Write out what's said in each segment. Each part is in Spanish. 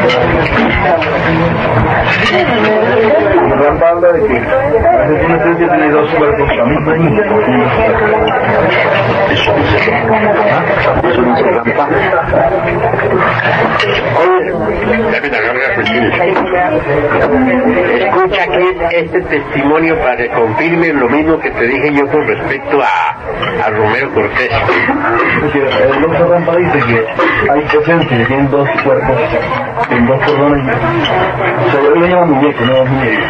Rampa habla de que una especie tiene dos cuerpos. Eso dice Rampa. Escucha aquí este testimonio para que confirme lo mismo que te dije yo con respecto a Romero Cortés. El doctor Rampa dice que hay presencia que tienen dos cuerpos en dos cordones. Él lo llama muñeco, no muñeco.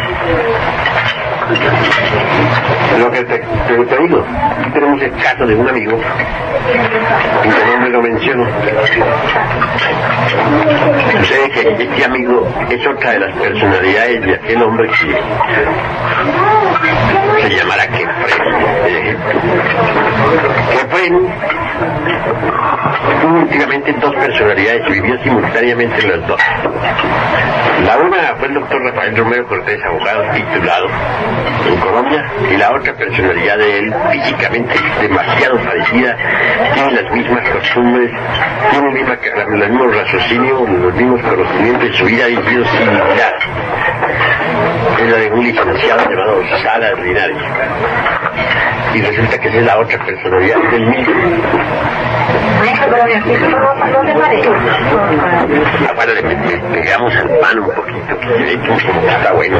Lo que te digo, tenemos el caso de un amigo, cuyo nombre lo menciono. Sucede que este amigo es otra de las personalidades de aquel hombre que se llamará Kefren de Egipto. Kefren tuvo últimamente dos personalidades y vivió simultáneamente las dos. La una fue el doctor Rafael Romero Cortés, abogado titulado en Colombia, y la otra personalidad de él, físicamente demasiado parecida, tiene las mismas costumbres, tiene los mismos raciocinios, los mismos conocimientos, y su vida ha sido similar. Es la de un licenciado llamado Salas Linares. Y resulta que esa es la otra personalidad del mismo. Ahora le pegamos al pan un poquito, que se ve como que está bueno.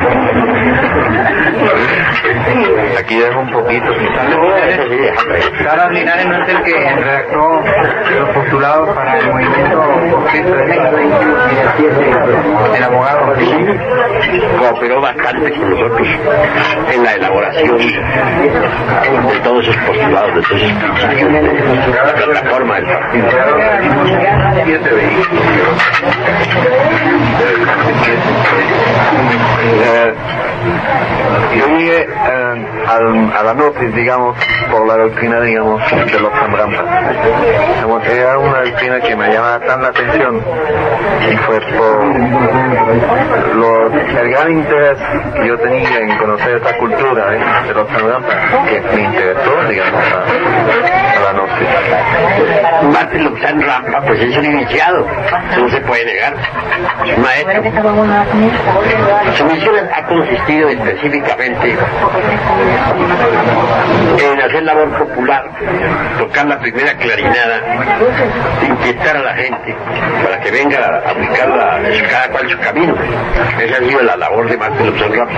Aquí dejo un poquito. Salas Linares no es el que redactó los postulados para el movimiento Cristo de México, el abogado. Cooperó bastante con nosotros en la elaboración de todos esos postulados, de todos esos principios de la plataforma del partido. Yo llegué a la gnosis, digamos, por la doctrina, digamos, de los Rampa. Era una doctrina que me llamaba tan la atención, y fue por el gran interés que yo tenía en conocer esta cultura de los Rampa, que me interesó, digamos, a la gnosis. Martín Lobsang Rampa, pues es un iniciado, eso no se puede negar, es un maestro. Su misión ha consistido específicamente en hacer labor popular, tocar la primera clarinada, inquietar a la gente para que venga a buscar cada cual su camino. Esa ha sido la labor de Martín Lobsang Rampa.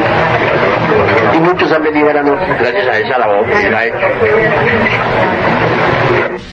Y muchos han venido a la noche gracias a esa labor que él ha hecho.